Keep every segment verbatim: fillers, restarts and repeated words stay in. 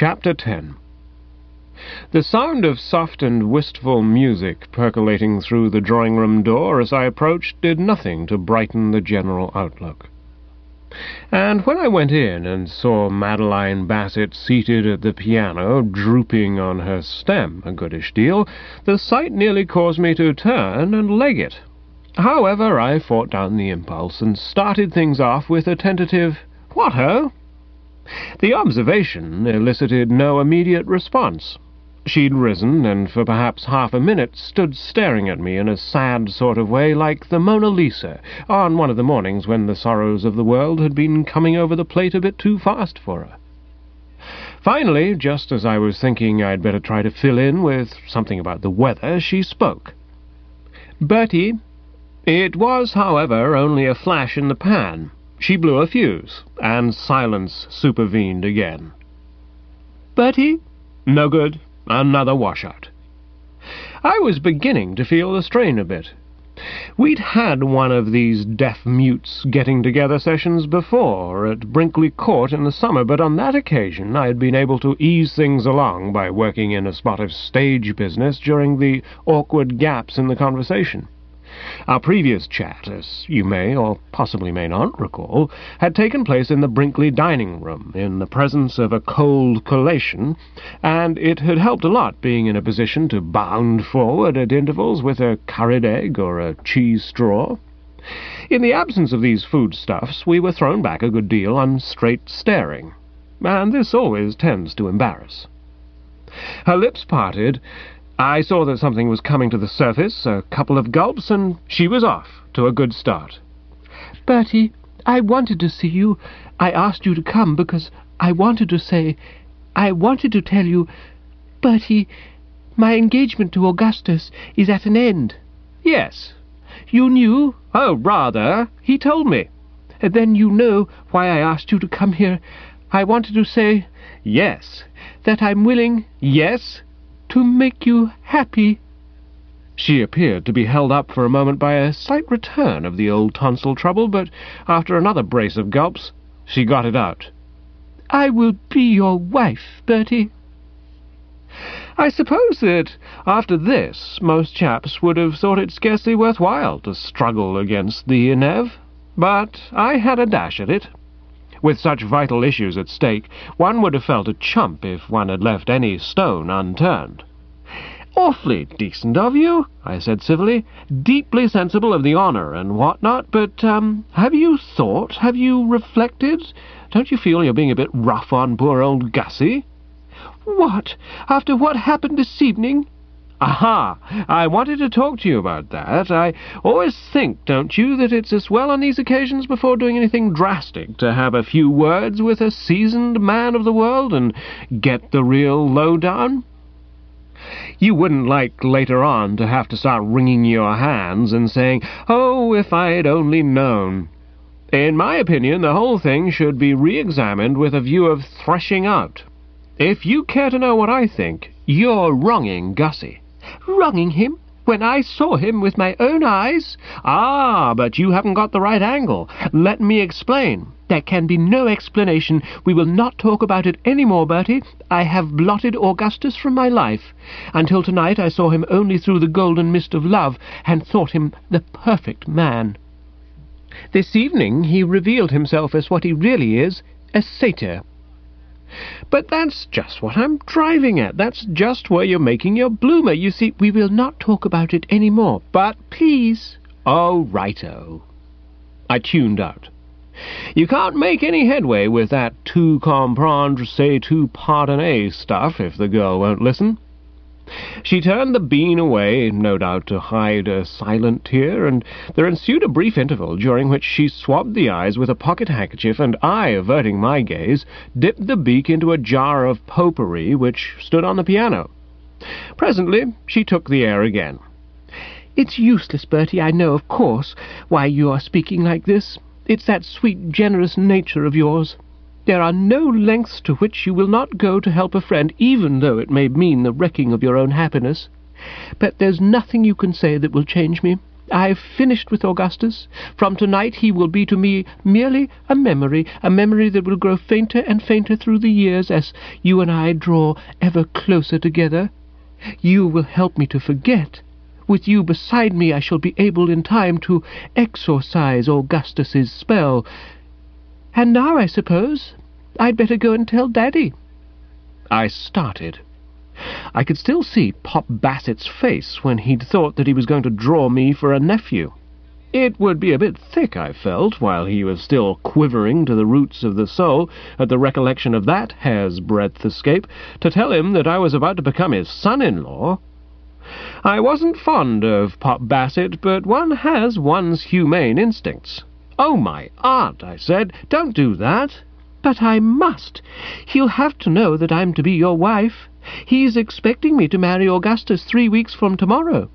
Chapter ten. The sound of soft and wistful music percolating through the drawing-room door as I approached did nothing to brighten the general outlook. And when I went in and saw Madeline Bassett seated at the piano, drooping on her stem a goodish deal, the sight nearly caused me to turn and leg it. However, I fought down the impulse and started things off with a tentative, "What ho?" The observation elicited no immediate response. She'd risen, and for perhaps half a minute stood staring at me in a sad sort of way, like the Mona Lisa, on one of the mornings when the sorrows of the world had been coming over the plate a bit too fast for her. Finally, just as I was thinking I'd better try to fill in with something about the weather, she spoke. "Bertie." It was, however, only a flash in the pan. She blew a fuse, and silence supervened again. "Bertie?" No good. Another washout. I was beginning to feel the strain a bit. We'd had one of these deaf-mutes getting-together sessions before, at Brinkley Court in the summer, but on that occasion I had been able to ease things along by working in a spot of stage business during the awkward gaps in the conversation. Our previous chat, as you may or possibly may not recall, had taken place in the Brinkley dining-room, in the presence of a cold collation, and it had helped a lot being in a position to bound forward at intervals with a curried egg or a cheese straw. In the absence of these foodstuffs, we were thrown back a good deal on straight staring, and this always tends to embarrass. Her lips parted. I saw that something was coming to the surface, a couple of gulps, and she was off to a good start. "Bertie, I wanted to see you. I asked you to come because I wanted to say, I wanted to tell you, Bertie, my engagement to Augustus is at an end." "Yes." "You knew?" "Oh, rather. He told me." "Then you know why I asked you to come here. I wanted to say—" "Yes." "That I'm willing—" "Yes." "To make you happy." She appeared to be held up for a moment by a slight return of the old tonsil trouble, but after another brace of gulps, she got it out. "I will be your wife, Bertie." I suppose that after this most chaps would have thought it scarcely worthwhile to struggle against the inev, but I had a dash at it. With such vital issues at stake, one would have felt a chump if one had left any stone unturned. "Awfully decent of you," I said civilly, "deeply sensible of the honour and what-not, but, um, have you thought, have you reflected? Don't you feel you're being a bit rough on poor old Gussie?" "What, after what happened this evening?" "Aha! I wanted to talk to you about that. I always think, don't you, that it's as well on these occasions before doing anything drastic to have a few words with a seasoned man of the world and get the real lowdown? You wouldn't like later on to have to start wringing your hands and saying, 'Oh, if I'd only known.' In my opinion, the whole thing should be re-examined with a view of threshing out. If you care to know what I think, you're wronging Gussie." "Wronging him? When I saw him with my own eyes?" "Ah, but you haven't got the right angle. Let me explain." "There can be no explanation. We will not talk about it any more, Bertie. I have blotted Augustus from my life. Until tonight I saw him only through the golden mist of love, and thought him the perfect man. This evening he revealed himself as what he really is, a satyr." "But that's just what I'm driving at. That's just where you're making your bloomer. You see, we will not talk about it any more. But please." "Oh, righto." I tuned out. You can't make any headway with that tout comprendre, c'est tout pardonner stuff if the girl won't listen. She turned the bean away, no doubt to hide a silent tear, and there ensued a brief interval during which she swabbed the eyes with a pocket handkerchief, and I, averting my gaze, dipped the beak into a jar of potpourri which stood on the piano. Presently she took the air again. "It's useless, Bertie, I know, of course, why you are speaking like this. It's that sweet, generous nature of yours. There are no lengths to which you will not go to help a friend, even though it may mean the wrecking of your own happiness. But there's nothing you can say that will change me. I've finished with Augustus. From tonight he will be to me merely a memory, a memory that will grow fainter and fainter through the years as you and I draw ever closer together. You will help me to forget. With you beside me I shall be able in time to exorcise Augustus's spell. And now, I suppose, I'd better go and tell Daddy." I started. I could still see Pop Bassett's face when he'd thought that he was going to draw me for a nephew. It would be a bit thick, I felt, while he was still quivering to the roots of the soul at the recollection of that hair's-breadth escape, to tell him that I was about to become his son-in-law. I wasn't fond of Pop Bassett, but one has one's humane instincts. "Oh, my aunt," I said, "don't do that." "But I must. He'll have to know that I'm to be your wife. He's expecting me to marry Augustus three weeks from tomorrow."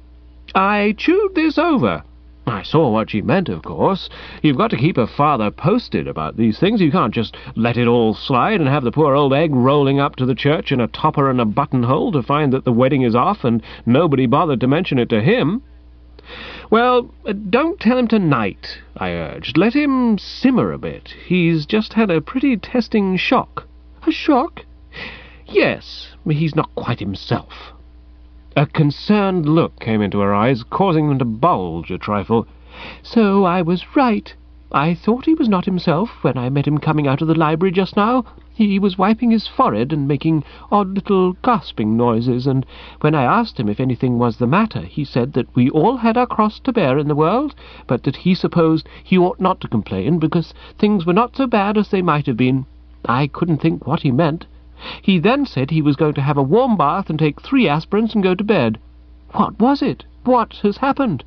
I chewed this over. I saw what she meant, of course. You've got to keep a father posted about these things. You can't just let it all slide and have the poor old egg rolling up to the church in a topper and a buttonhole to find that the wedding is off and nobody bothered to mention it to him. "Well, don't tell him tonight," I urged. "Let him simmer a bit. He's just had a pretty testing shock." "A shock?" "Yes, he's not quite himself." A concerned look came into her eyes, causing them to bulge a trifle. "So I was right. I thought he was not himself when I met him coming out of the library just now. He was wiping his forehead and making odd little gasping noises, and when I asked him if anything was the matter, he said that we all had our cross to bear in the world, but that he supposed he ought not to complain because things were not so bad as they might have been. I couldn't think what he meant. He then said he was going to have a warm bath and take three aspirins and go to bed. What was it? What has happened?"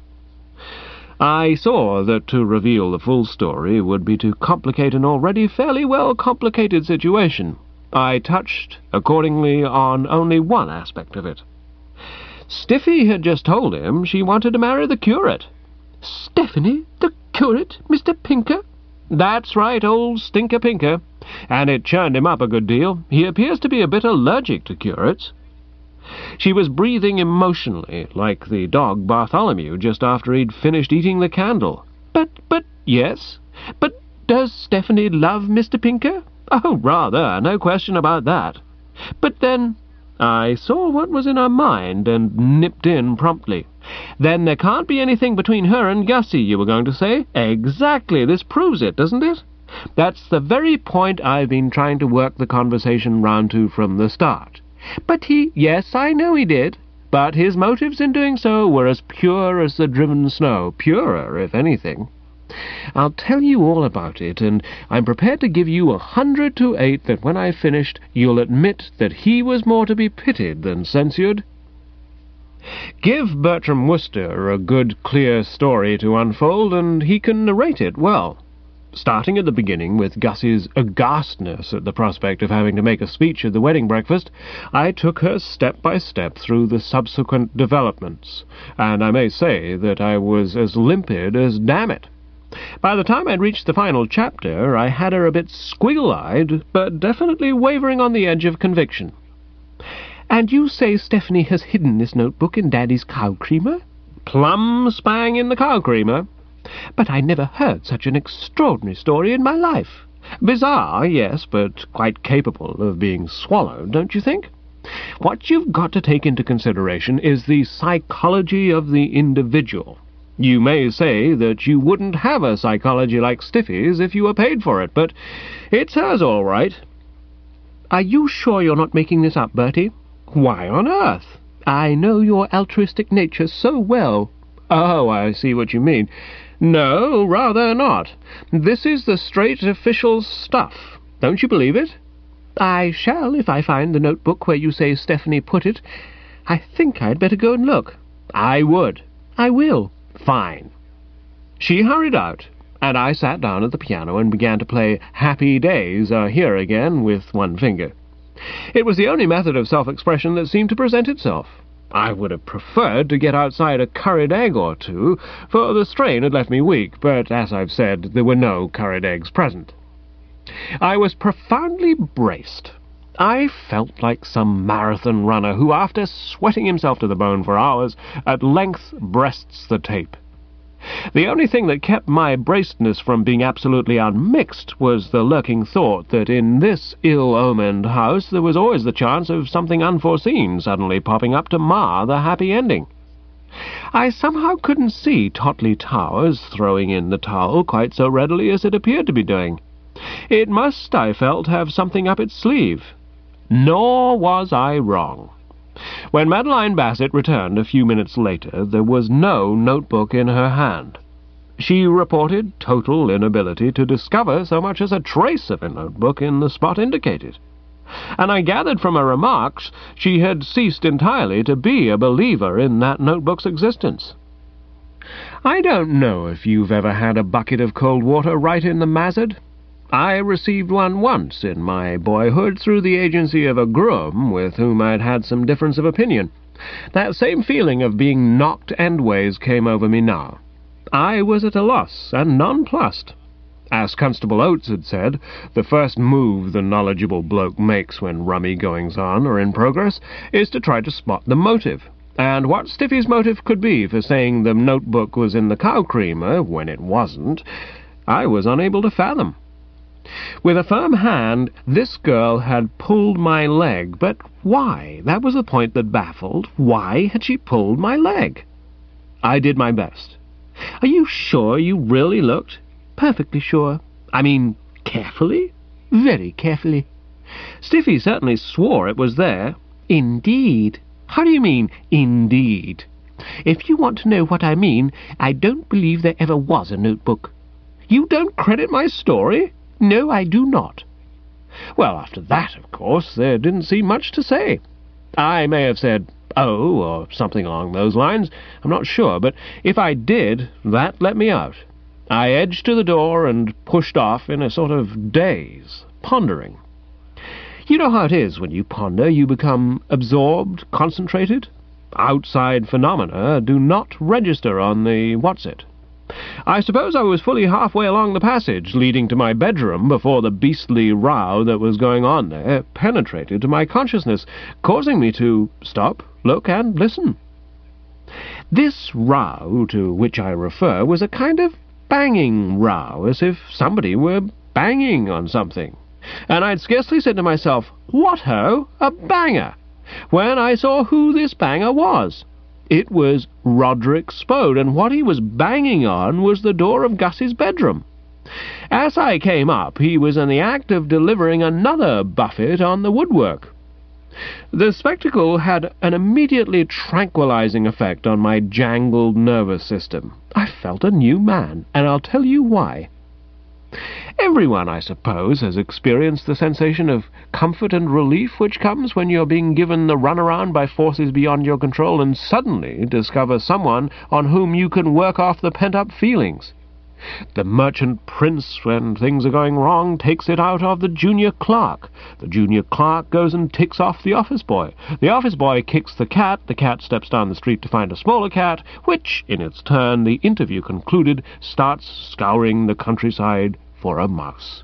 I saw that to reveal the full story would be to complicate an already fairly well complicated situation. I touched, accordingly, on only one aspect of it. Stiffy had just told him she wanted to marry the curate. "Stephanie? The curate? Mister Pinker?" "That's right, old Stinker Pinker. And it churned him up a good deal. He appears to be a bit allergic to curates." She was breathing emotionally, like the dog Bartholomew just after he'd finished eating the candle. But, but, yes. But does Stephanie love Mister Pinker? Oh, rather, no question about that. But then, I saw what was in her mind and nipped in promptly. "Then there can't be anything between her and Gussie, you were going to say?" "Exactly. This proves it, doesn't it? That's the very point I've been trying to work the conversation round to from the start." "But he—" "Yes, I know he did. But his motives in doing so were as pure as the driven snow, purer, if anything. I'll tell you all about it, and I'm prepared to give you a hundred to eight that when I've finished you'll admit that he was more to be pitied than censured. Give Bertram Wooster a good, clear story to unfold, and he can narrate it well. Starting at the beginning with Gussie's aghastness at the prospect of having to make a speech at the wedding breakfast, I took her step by step through the subsequent developments, and I may say that I was as limpid as Dammit. By the time I'd reached the final chapter, I had her a bit squiggle-eyed, but definitely wavering on the edge of conviction. "And you say Stephanie has hidden this notebook in Daddy's cow creamer?" "Plum spang in the cow creamer." "But I never heard such an extraordinary story in my life. Bizarre, yes, but quite capable of being swallowed, don't you think? What you've got to take into consideration is the psychology of the individual. You may say that you wouldn't have a psychology like Stiffy's if you were paid for it, but it's hers all right." "Are you sure you're not making this up, Bertie?" "Why on earth? I know your altruistic nature so well." "Oh, I see what you mean. No, rather not. This is the straight official stuff. Don't you believe it?" "I shall if I find the notebook where you say Stephanie put it. I think I'd better go and look." "I would." "I will." "Fine." She hurried out, and I sat down at the piano and began to play Happy Days Are Here Again with one finger. It was the only method of self-expression that seemed to present itself. I would have preferred to get outside a curried egg or two, for the strain had left me weak, but, as I've said, there were no curried eggs present. I was profoundly braced. I felt like some marathon runner who, after sweating himself to the bone for hours, at length breasts the tape. The only thing that kept my bracedness from being absolutely unmixed was the lurking thought that in this ill-omened house there was always the chance of something unforeseen suddenly popping up to mar the happy ending. I somehow couldn't see Totley Towers throwing in the towel quite so readily as it appeared to be doing. It must, I felt, have something up its sleeve. Nor was I wrong. When Madeline Bassett returned a few minutes later, there was no notebook in her hand. She reported total inability to discover so much as a trace of a notebook in the spot indicated, and I gathered from her remarks she had ceased entirely to be a believer in that notebook's existence. I don't know if you've ever had a bucket of cold water right in the mazzard. I received one once in my boyhood through the agency of a groom with whom I'd had some difference of opinion. That same feeling of being knocked endways came over me now. I was at a loss and nonplussed. As Constable Oates had said, the first move the knowledgeable bloke makes when rummy goings-on are in progress is to try to spot the motive. And what Stiffy's motive could be for saying the notebook was in the cow creamer when it wasn't, I was unable to fathom. With a firm hand, this girl had pulled my leg, but why? That was the point that baffled. Why had she pulled my leg? I did my best. Are you sure you really looked? Perfectly sure. I mean, carefully? Very carefully. Stiffy certainly swore it was there. Indeed. How do you mean, indeed? If you want to know what I mean, I don't believe there ever was a notebook. You don't credit my story? No, I do not. Well, after that, of course, there didn't seem much to say. I may have said, oh, or something along those lines. I'm not sure, but if I did, that let me out. I edged to the door and pushed off in a sort of daze, pondering. You know how it is when you ponder. You become absorbed, concentrated. Outside phenomena do not register on the what's-it. I suppose I was fully halfway along the passage leading to my bedroom before the beastly row that was going on there penetrated to my consciousness, causing me to stop, look, and listen. This row to which I refer was a kind of banging row, as if somebody were banging on something, and I'd scarcely said to myself, "What ho, a banger?" when I saw who this banger was. It was Roderick Spode, and what he was banging on was the door of Gus's bedroom. As I came up, he was in the act of delivering another buffet on the woodwork. The spectacle had an immediately tranquilizing effect on my jangled nervous system. I felt a new man, and I'll tell you why. Everyone, I suppose, has experienced the sensation of comfort and relief which comes when you're being given the runaround by forces beyond your control and suddenly discover someone on whom you can work off the pent-up feelings. The merchant prince, when things are going wrong, takes it out of the junior clerk. The junior clerk goes and ticks off the office boy. The office boy kicks the cat. The cat steps down the street to find a smaller cat, which, in its turn, the interview concluded, starts scouring the countryside for a mouse.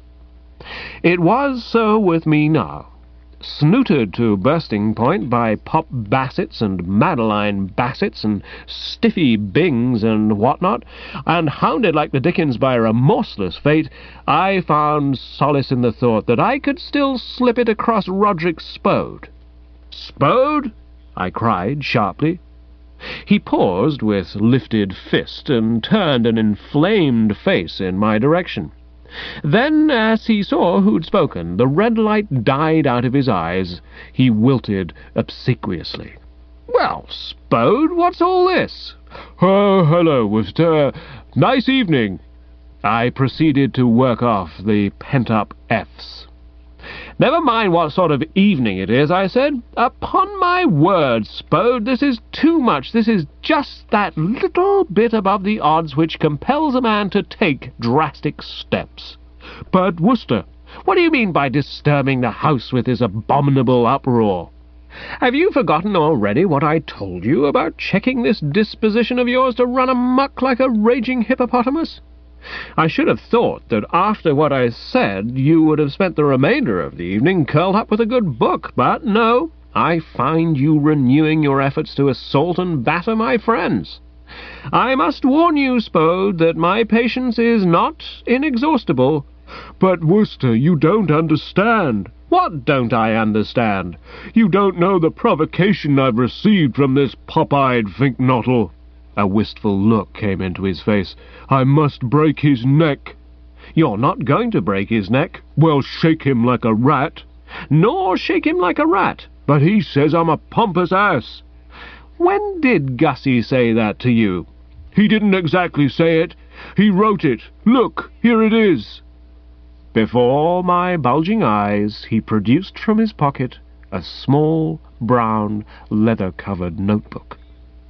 It was so with me now. Snooted to bursting point by Pop Bassets and Madeline Bassets and Stiffy Bings and whatnot, and hounded like the Dickens by a remorseless fate, I found solace in the thought that I could still slip it across Roderick Spode. "Spode?" I cried sharply. He paused with lifted fist and turned an inflamed face in my direction. Then, as he saw who'd spoken, the red light died out of his eyes. He wilted obsequiously. "Well, Spode, what's all this?" "Oh, hello, Wooster. Nice evening." I proceeded to work off the pent-up F's. "Never mind what sort of evening it is," I said. "Upon my word, Spode, this is too much. This is just that little bit above the odds which compels a man to take drastic steps." "But, Wooster, what do you mean by disturbing the house with this abominable uproar? Have you forgotten already what I told you about checking this disposition of yours to run amok like a raging hippopotamus? I should have thought that after what I said you would have spent the remainder of the evening curled up with a good book, but no, I find you renewing your efforts to assault and batter my friends. I must warn you, Spode, that my patience is not inexhaustible. But, Wooster, you don't understand. What don't I understand? You don't know the provocation I've received from this pop-eyed Finknottle. A wistful look came into his face. I must break his neck. You're not going to break his neck. Well, shake him like a rat. Nor shake him like a rat. But he says I'm a pompous ass. When did Gussie say that to you? He didn't exactly say it. He wrote it. Look, here it is. Before my bulging eyes he produced from his pocket a small, brown, leather-covered notebook.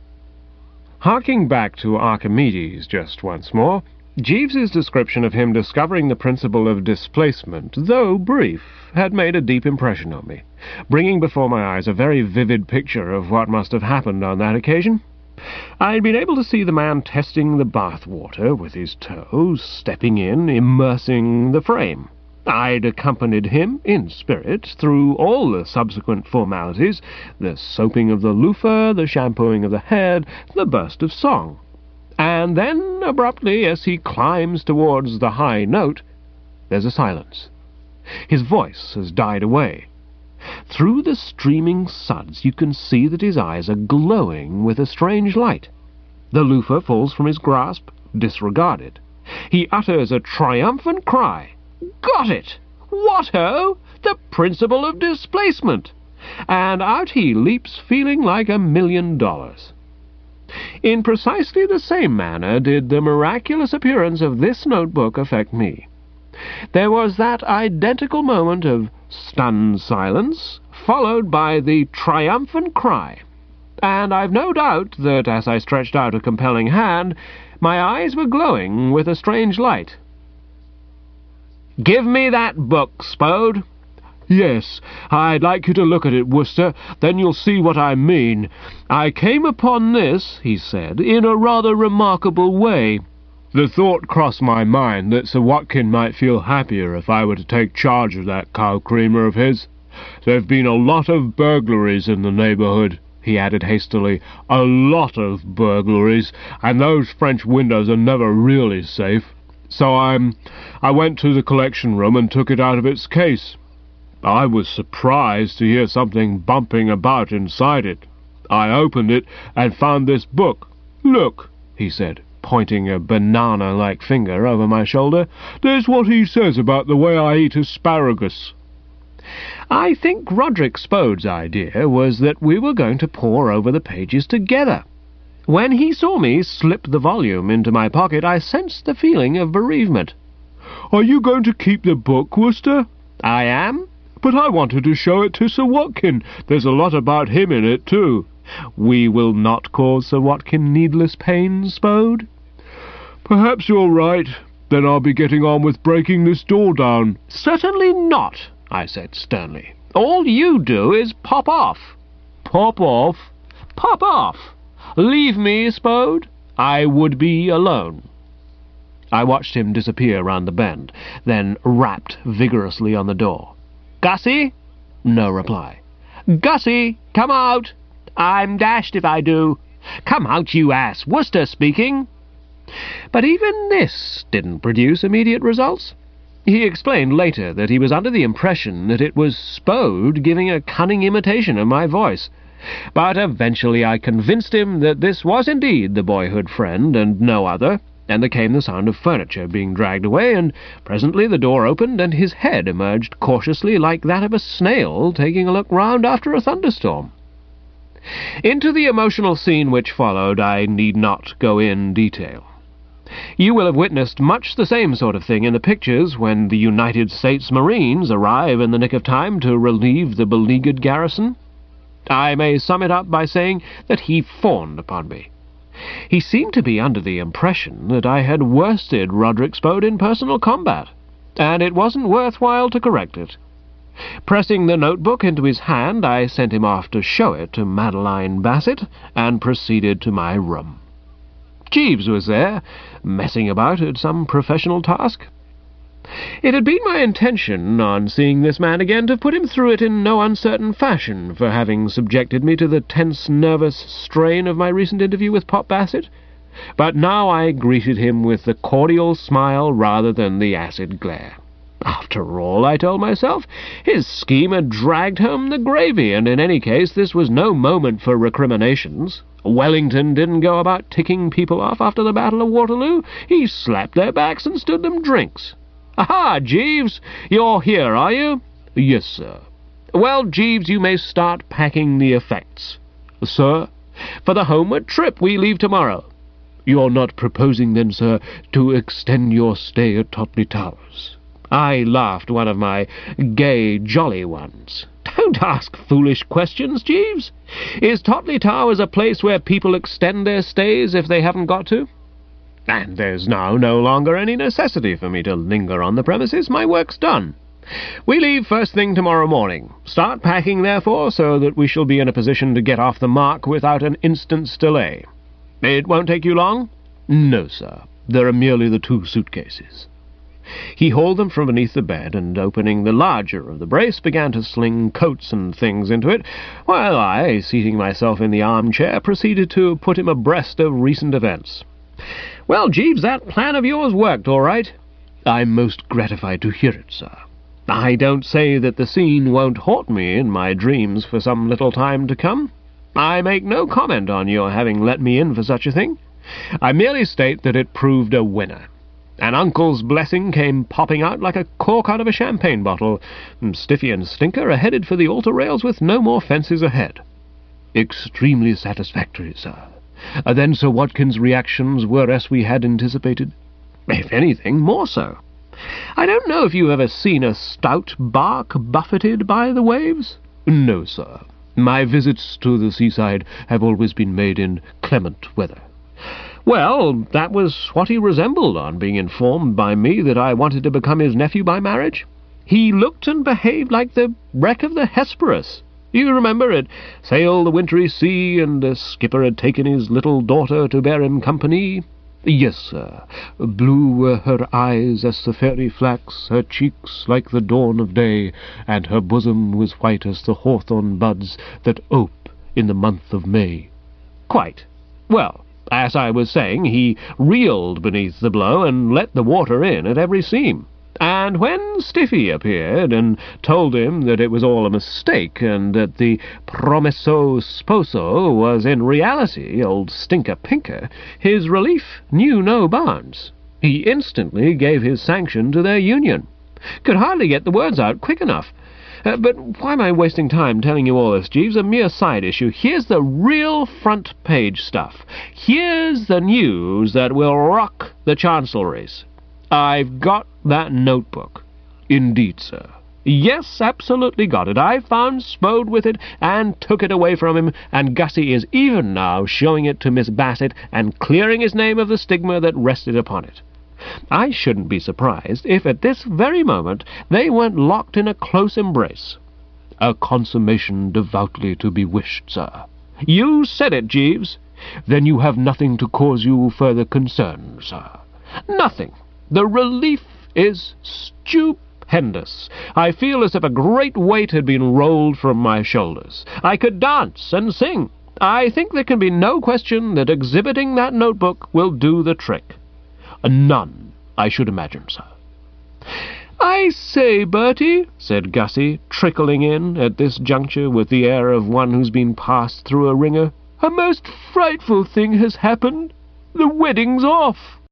Harking back to Archimedes just once more, Jeeves's description of him discovering the principle of displacement, though brief, had made a deep impression on me, bringing before my eyes a very vivid picture of what must have happened on that occasion. I had been able to see the man testing the bath-water with his toes, stepping in, immersing the frame. I'd accompanied him, in spirit, through all the subsequent formalities, the soaping of the loofah, the shampooing of the head, the burst of song. And then, abruptly, as he climbs towards the high note, there's a silence. His voice has died away. Through the streaming suds you can see that his eyes are glowing with a strange light. The loofah falls from his grasp, disregarded. He utters a triumphant cry. Got it! What-ho! The principle of displacement! And out he leaps, feeling like a million dollars. In precisely the same manner did the miraculous appearance of this notebook affect me. There was that identical moment of stunned silence, followed by the triumphant cry, and I've no doubt that as I stretched out a compelling hand, my eyes were glowing with a strange light. "Give me that book, Spode." "Yes, I'd like you to look at it, Wooster, then you'll see what I mean. I came upon this," he said, "in a rather remarkable way. The thought crossed my mind that Sir Watkin might feel happier if I were to take charge of that cow-creamer of his. There've been a lot of burglaries in the neighbourhood," he added hastily, "a lot of burglaries, and those French windows are never really safe. So I'm... I went to the collection room and took it out of its case. I was surprised to hear something bumping about inside it. I opened it and found this book. Look," he said, pointing a banana-like finger over my shoulder. "There's what he says about the way I eat asparagus." I think Roderick Spode's idea was that we were going to pore over the pages together. When he saw me slip the volume into my pocket, I sensed the feeling of bereavement. "Are you going to keep the book, Wooster?" "I am." "But I wanted to show it to Sir Watkin. There's a lot about him in it, too." "We will not cause Sir Watkin needless pain, Spode." "Perhaps you're right. Then I'll be getting on with breaking this door down." "Certainly not," I said sternly. "All you do is pop off." "Pop off?" "Pop off. Leave me, Spode. I would be alone." I watched him disappear round the bend, then rapped vigorously on the door. "Gussie?" No reply. "Gussie, come out." "I'm dashed if I do." "Come out, you ass. Wooster speaking." But even this didn't produce immediate results. He explained later that he was under the impression that it was Spode giving a cunning imitation of my voice. But eventually I convinced him that this was indeed the boyhood friend and no other, and there came the sound of furniture being dragged away, and presently the door opened and his head emerged cautiously like that of a snail taking a look round after a thunderstorm. Into the emotional scene which followed I need not go in detail. You will have witnessed much the same sort of thing in the pictures when the United States Marines arrive in the nick of time to relieve the beleaguered garrison. I may sum it up by saying that he fawned upon me. He seemed to be under the impression that I had worsted Roderick Spode in personal combat, and it wasn't worthwhile to correct it. Pressing the notebook into his hand, I sent him off to show it to Madeline Bassett, and proceeded to my room. Jeeves was there, messing about at some professional task. It had been my intention, on seeing this man again, to put him through it in no uncertain fashion for having subjected me to the tense, nervous strain of my recent interview with Pop Bassett. But now I greeted him with the cordial smile rather than the acid glare. After all, I told myself, his scheme had dragged home the gravy, and in any case this was no moment for recriminations. Wellington didn't go about ticking people off after the Battle of Waterloo. He slapped their backs and stood them drinks. "Aha, Jeeves, you're here, are you?" "Yes, sir." "Well, Jeeves, you may start packing the effects." "Sir?" "For the homeward trip. We leave tomorrow." "You're not proposing, then, sir, to extend your stay at Totley Towers?" I laughed, one of my gay, jolly ones. "Don't ask foolish questions, Jeeves. Is Totley Towers a place where people extend their stays if they haven't got to? And there's now no longer any necessity for me to linger on the premises. My work's done. We leave first thing tomorrow morning. Start packing, therefore, so that we shall be in a position to get off the mark without an instant's delay. It won't take you long?" "No, sir. There are merely the two suitcases." He hauled them from beneath the bed, and, opening the larger of the brace, began to sling coats and things into it, while I, seating myself in the armchair, proceeded to put him abreast of recent events. "Well, Jeeves, that plan of yours worked all right." "I'm most gratified to hear it, sir." "I don't say that the scene won't haunt me in my dreams for some little time to come. I make no comment on your having let me in for such a thing. I merely state that it proved a winner. And Uncle's blessing came popping out like a cork out of a champagne bottle. Stiffy and Stinker are headed for the altar rails with no more fences ahead." "Extremely satisfactory, sir. Uh, then Sir Watkins' reactions were as we had anticipated?" "If anything, more so. I don't know if you've ever seen a stout bark buffeted by the waves?" "No, sir. My visits to the seaside have always been made in clement weather." "Well, that was what he resembled on being informed by me that I wanted to become his nephew by marriage. He looked and behaved like the wreck of the Hesperus. You remember it, sailed the wintry sea, and the skipper had taken his little daughter to bear him company?" "Yes, sir. Blue were her eyes as the fairy flax, her cheeks like the dawn of day, and her bosom was white as the hawthorn buds that ope in the month of May." "Quite. Well, as I was saying, he reeled beneath the blow and let the water in at every seam. And when Stiffy appeared and told him that it was all a mistake, and that the promesso sposo was in reality old Stinker Pinker, his relief knew no bounds. He instantly gave his sanction to their union. Could hardly get the words out quick enough. Uh, but why am I wasting time telling you all this, Jeeves? A mere side issue. Here's the real front-page stuff. Here's the news that will rock the chancelleries. I've got that notebook." "Indeed, sir?" "Yes, absolutely got it. I found Spode with it and took it away from him, and Gussie is even now showing it to Miss Bassett and clearing his name of the stigma that rested upon it. I shouldn't be surprised if at this very moment they weren't locked in a close embrace." "A consummation devoutly to be wished, sir." "You said it, Jeeves." "Then you have nothing to cause you further concern, sir?" "Nothing. The relief is stupendous. I feel as if a great weight had been rolled from my shoulders. I could dance and sing. I think there can be no question that exhibiting that notebook will do the trick." "None, I should imagine, sir." "I say, Bertie," said Gussie, trickling in at this juncture with the air of one who's been passed through a wringer, "a most frightful thing has happened. The wedding's off."